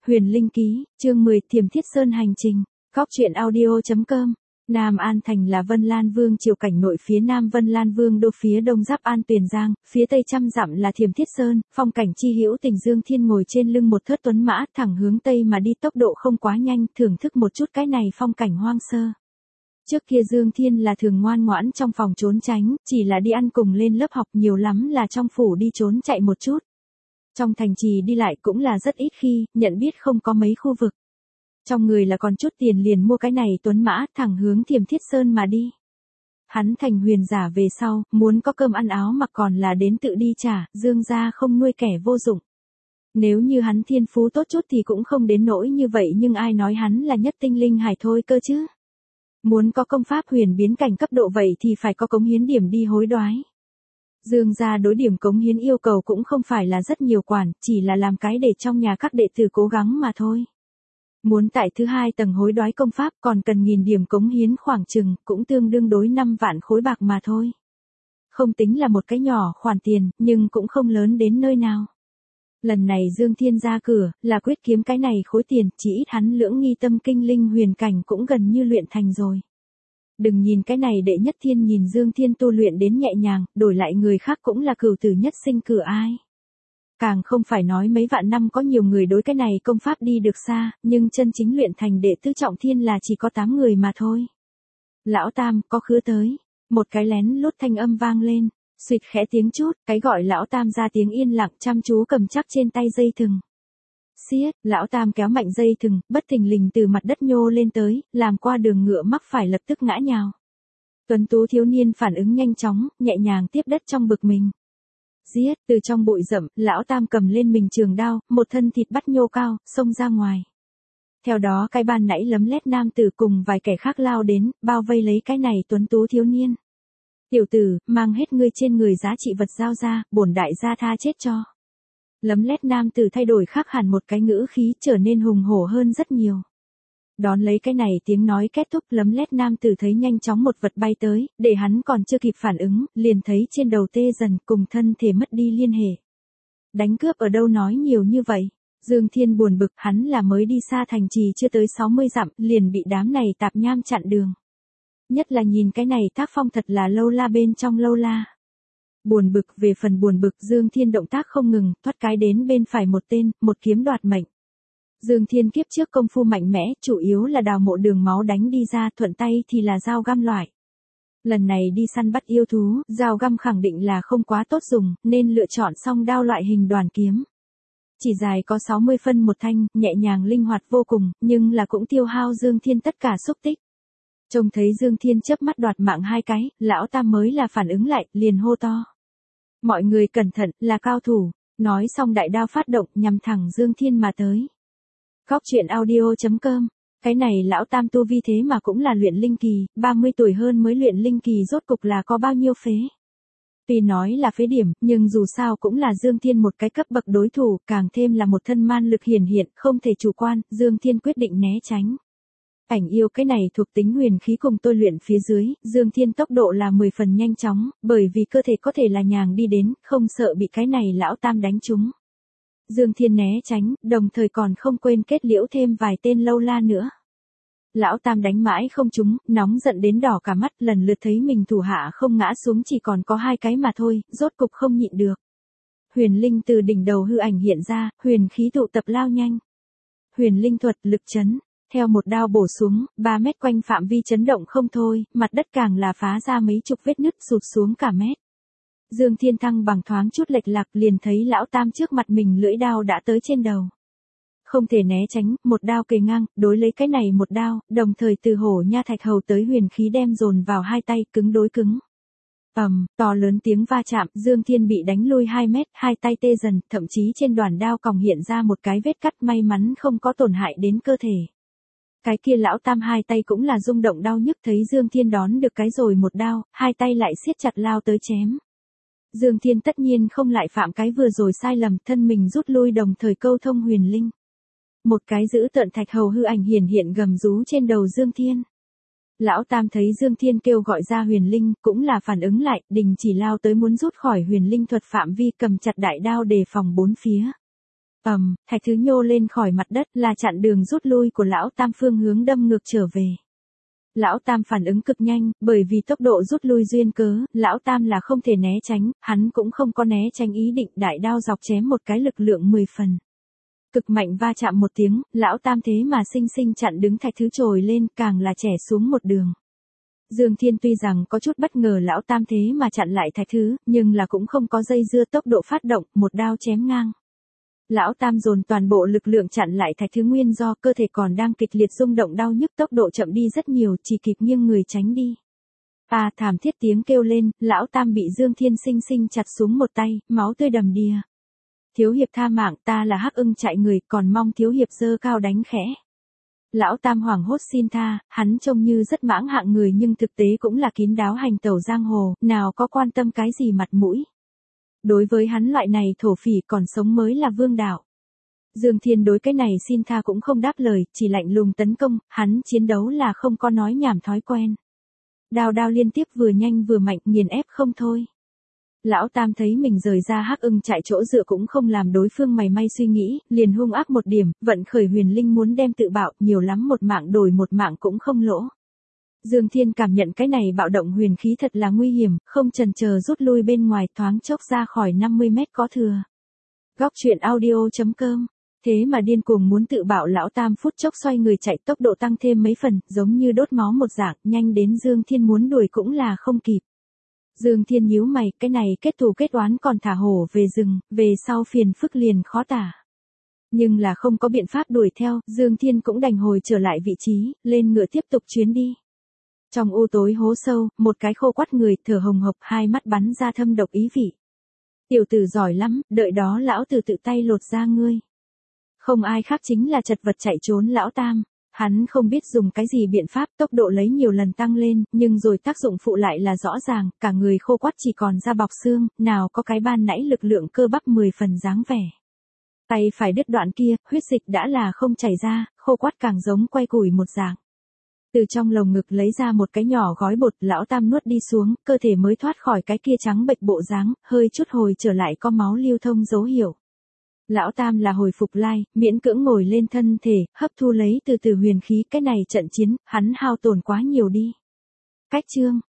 Huyền Linh Ký, chương 10, Thiểm Thiết Sơn hành trình. Góc truyện audio.com. Nam An Thành là Vân Lan Vương triều cảnh nội, phía nam Vân Lan Vương đô, phía đông giáp An Tuyền Giang, phía tây trăm dặm là Thiểm Thiết Sơn. Phong cảnh chi hữu tình, Dương Thiên ngồi trên lưng một thớt tuấn mã, thẳng hướng tây mà đi, tốc độ không quá nhanh, thưởng thức một chút cái này phong cảnh hoang sơ. Trước kia Dương Thiên là thường ngoan ngoãn trong phòng trốn tránh, chỉ là đi ăn cùng lên lớp học, nhiều lắm là trong phủ đi trốn chạy một chút. Trong thành trì đi lại cũng là rất ít khi, nhận biết không có mấy khu vực. Trong người là còn chút tiền liền mua cái này tuấn mã, thẳng hướng Thiểm Thiết Sơn mà đi. Hắn thành huyền giả về sau, muốn có cơm ăn áo mặc còn là đến tự đi trả, Dương gia không nuôi kẻ vô dụng. Nếu như hắn thiên phú tốt chút thì cũng không đến nỗi như vậy, nhưng ai nói hắn là nhất tinh linh hải thôi cơ chứ. Muốn có công pháp huyền biến cảnh cấp độ vậy thì phải có cống hiến điểm đi hối đoái. Dương gia đối điểm cống hiến yêu cầu cũng không phải là rất nhiều quản, chỉ là làm cái để trong nhà các đệ tử cố gắng mà thôi. Muốn tại thứ hai tầng hối đoái công pháp còn cần 1000 điểm cống hiến, khoảng chừng cũng tương đương đối 5 vạn khối bạc mà thôi. Không tính là một cái nhỏ khoản tiền, nhưng cũng không lớn đến nơi nào. Lần này Dương Thiên ra cửa, là quyết kiếm cái này khối tiền, chỉ ít hắn lưỡng nghi tâm kinh linh huyền cảnh cũng gần như luyện thành rồi. Đừng nhìn cái này đệ nhất thiên nhìn Dương Thiên tu luyện đến nhẹ nhàng, đổi lại người khác cũng là cửu tử nhất sinh cửa ai. Càng không phải nói mấy vạn năm có nhiều người đối cái này công pháp đi được xa, nhưng chân chính luyện thành đệ tứ trọng thiên là chỉ có 8 người mà thôi. Lão Tam, có khứa tới. Một cái lén lút thanh âm vang lên, suýt khẽ tiếng chút, cái gọi Lão Tam ra tiếng yên lặng, chăm chú cầm chắc trên tay dây thừng. Xiết, Lão Tam kéo mạnh dây thừng, bất thình lình từ mặt đất nhô lên tới, làm qua đường ngựa mắc phải lập tức ngã nhào. Tuấn tú thiếu niên phản ứng nhanh chóng, nhẹ nhàng tiếp đất trong bực mình. Giết, từ trong bụi rậm, Lão Tam cầm lên mình trường đao, một thân thịt bắt nhô cao, xông ra ngoài. Theo đó cái ban nãy lấm lét nam tử cùng vài kẻ khác lao đến, bao vây lấy cái này tuấn tú thiếu niên. Tiểu tử, mang hết ngươi trên người giá trị vật giao ra, bổn đại gia tha chết cho. Lấm lét nam tử thay đổi khác hẳn một cái ngữ khí, trở nên hùng hổ hơn rất nhiều. Đón lấy cái này tiếng nói kết thúc, lấm lét nam tử thấy nhanh chóng một vật bay tới, để hắn còn chưa kịp phản ứng, liền thấy trên đầu tê dần, cùng thân thể mất đi liên hệ. Đánh cướp ở đâu nói nhiều như vậy? Dương Thiên buồn bực, hắn là mới đi xa thành trì chưa tới 60 dặm, liền bị đám này tạp nham chặn đường. Nhất là nhìn cái này tác phong thật là lâu la bên trong lâu la. Buồn bực về phần buồn bực, Dương Thiên động tác không ngừng, thoát cái đến bên phải một tên, một kiếm đoạt mệnh. Dương Thiên kiếp trước công phu mạnh mẽ, chủ yếu là đào mộ đường máu đánh đi ra, thuận tay thì là dao găm loại. Lần này đi săn bắt yêu thú, dao găm khẳng định là không quá tốt dùng, nên lựa chọn song đao loại hình đoàn kiếm. Chỉ dài có 60 phân một thanh, nhẹ nhàng linh hoạt vô cùng, nhưng là cũng tiêu hao Dương Thiên tất cả xúc tích. Trông thấy Dương Thiên chớp mắt đoạt mạng hai cái, Lão Tam mới là phản ứng lại, liền hô to. Mọi người cẩn thận, là cao thủ. Nói xong đại đao phát động, nhằm thẳng Dương Thiên mà tới. Góc truyện audio.com. Cái này Lão Tam tu vi thế mà cũng là luyện linh kỳ, 30 tuổi hơn mới luyện linh kỳ, rốt cục là có bao nhiêu phế. Tuy nói là phế điểm, nhưng dù sao cũng là Dương Thiên một cái cấp bậc đối thủ, càng thêm là một thân man lực hiển hiện, không thể chủ quan, Dương Thiên quyết định né tránh. Ảnh yêu cái này thuộc tính huyền khí cùng tôi luyện phía dưới, Dương Thiên tốc độ là 10 phần nhanh chóng, bởi vì cơ thể có thể là nhàng đi đến, không sợ bị cái này Lão Tam đánh trúng. Dương Thiên né tránh, đồng thời còn không quên kết liễu thêm vài tên lâu la nữa. Lão Tam đánh mãi không trúng, nóng giận đến đỏ cả mắt, lần lượt thấy mình thủ hạ không ngã xuống chỉ còn có 2 cái mà thôi, rốt cục không nhịn được. Huyền linh từ đỉnh đầu hư ảnh hiện ra, huyền khí tụ tập lao nhanh. Huyền linh thuật lực chấn, theo một đao bổ xuống, 3 mét quanh phạm vi chấn động không thôi, mặt đất càng là phá ra mấy chục vết nứt, sụt xuống cả mét. Dương Thiên thăng bằng thoáng chút lệch lạc, liền thấy Lão Tam trước mặt mình lưỡi đao đã tới trên đầu. Không thể né tránh, một đao kề ngang, đối lấy cái này một đao, đồng thời từ hổ nha thạch hầu tới huyền khí đem dồn vào hai tay, cứng đối cứng. To lớn tiếng va chạm, Dương Thiên bị đánh lui 2 mét, hai tay tê dần, thậm chí trên đoàn đao còng hiện ra một cái vết cắt, may mắn không có tổn hại đến cơ thể. Cái kia Lão Tam hai tay cũng là rung động đau nhức, thấy Dương Thiên đón được cái rồi một đao, hai tay lại siết chặt lao tới chém. Dương Thiên tất nhiên không lại phạm cái vừa rồi sai lầm, thân mình rút lui đồng thời câu thông huyền linh. Một cái giữ tợn thạch hầu hư ảnh hiển hiện gầm rú trên đầu Dương Thiên. Lão Tam thấy Dương Thiên kêu gọi ra huyền linh, cũng là phản ứng lại, đình chỉ lao tới muốn rút khỏi huyền linh thuật phạm vi, cầm chặt đại đao đề phòng bốn phía. Thạch thứ nhô lên khỏi mặt đất là chặn đường rút lui của lão Tam phương hướng đâm ngược trở về. Lão Tam phản ứng cực nhanh, bởi vì tốc độ rút lui duyên cớ, lão Tam là không thể né tránh, hắn cũng không có né tránh ý định, đại đao dọc chém một cái lực lượng 10 phần. Cực mạnh va chạm một tiếng, lão Tam thế mà xinh xinh chặn đứng Thạch thứ trồi lên, càng là trẻ xuống một đường. Dương Thiên tuy rằng có chút bất ngờ lão Tam thế mà chặn lại Thạch thứ, nhưng là cũng không có dây dưa, tốc độ phát động, một đao chém ngang. Lão Tam dồn toàn bộ lực lượng chặn lại Thạch thứ, nguyên do cơ thể còn đang kịch liệt rung động đau nhức, tốc độ chậm đi rất nhiều, chỉ kịp nghiêng người tránh đi. Thảm thiết tiếng kêu lên, lão Tam bị Dương Thiên xinh xinh chặt xuống một tay, máu tươi đầm đìa. Thiếu hiệp tha mạng, ta là Hắc Ưng Trại người, còn mong thiếu hiệp giơ cao đánh khẽ. Lão Tam hoảng hốt xin tha, hắn trông như rất mãng hạng người nhưng thực tế cũng là kín đáo hành tẩu giang hồ, nào có quan tâm cái gì mặt mũi. Đối với hắn loại này thổ phỉ còn sống mới là vương đạo. Dương Thiên đối cái này xin tha cũng không đáp lời, chỉ lạnh lùng tấn công, hắn chiến đấu là không có nói nhảm thói quen. Đao liên tiếp vừa nhanh vừa mạnh, nghiền ép không thôi. Lão Tam thấy mình rời ra Hắc Ưng Trại chỗ dựa cũng không làm đối phương mày may suy nghĩ, liền hung ác một điểm, vận khởi huyền linh muốn đem tự bạo, nhiều lắm một mạng đổi một mạng cũng không lỗ. Dương Thiên cảm nhận cái này bạo động huyền khí thật là nguy hiểm, không chần chờ rút lui bên ngoài, thoáng chốc ra khỏi 50 mét có thừa. Góc truyện audio.com. Thế mà điên cuồng muốn tự bạo, lão Tam phút chốc xoay người chạy, tốc độ tăng thêm mấy phần, giống như đốt máu một dạng, nhanh đến Dương Thiên muốn đuổi cũng là không kịp. Dương Thiên nhíu mày, cái này kết thù kết oán còn thả hổ về rừng, về sau phiền phức liền khó tả. Nhưng là không có biện pháp đuổi theo, Dương Thiên cũng đành hồi trở lại vị trí, lên ngựa tiếp tục chuyến đi. Trong u tối hố sâu, một cái khô quắt người, thở hồng hộc, hai mắt bắn ra thâm độc ý vị. Tiểu tử giỏi lắm, đợi đó lão tử tự tay lột da ngươi. Không ai khác chính là chật vật chạy trốn lão Tam. Hắn không biết dùng cái gì biện pháp, tốc độ lấy nhiều lần tăng lên, nhưng rồi tác dụng phụ lại là rõ ràng, cả người khô quắt chỉ còn da bọc xương, nào có cái ban nãy lực lượng cơ bắp 10 phần dáng vẻ. Tay phải đứt đoạn kia, huyết dịch đã là không chảy ra, khô quắt càng giống quay củi một dạng. Từ trong lồng ngực lấy ra một cái nhỏ gói bột, lão Tam nuốt đi xuống, cơ thể mới thoát khỏi cái kia trắng bệch bộ dáng, hơi chút hồi trở lại có máu lưu thông dấu hiệu. Lão Tam là hồi phục lại, miễn cưỡng ngồi lên thân thể, hấp thu lấy từ từ huyền khí, cái này trận chiến, hắn hao tổn quá nhiều đi. Cách chương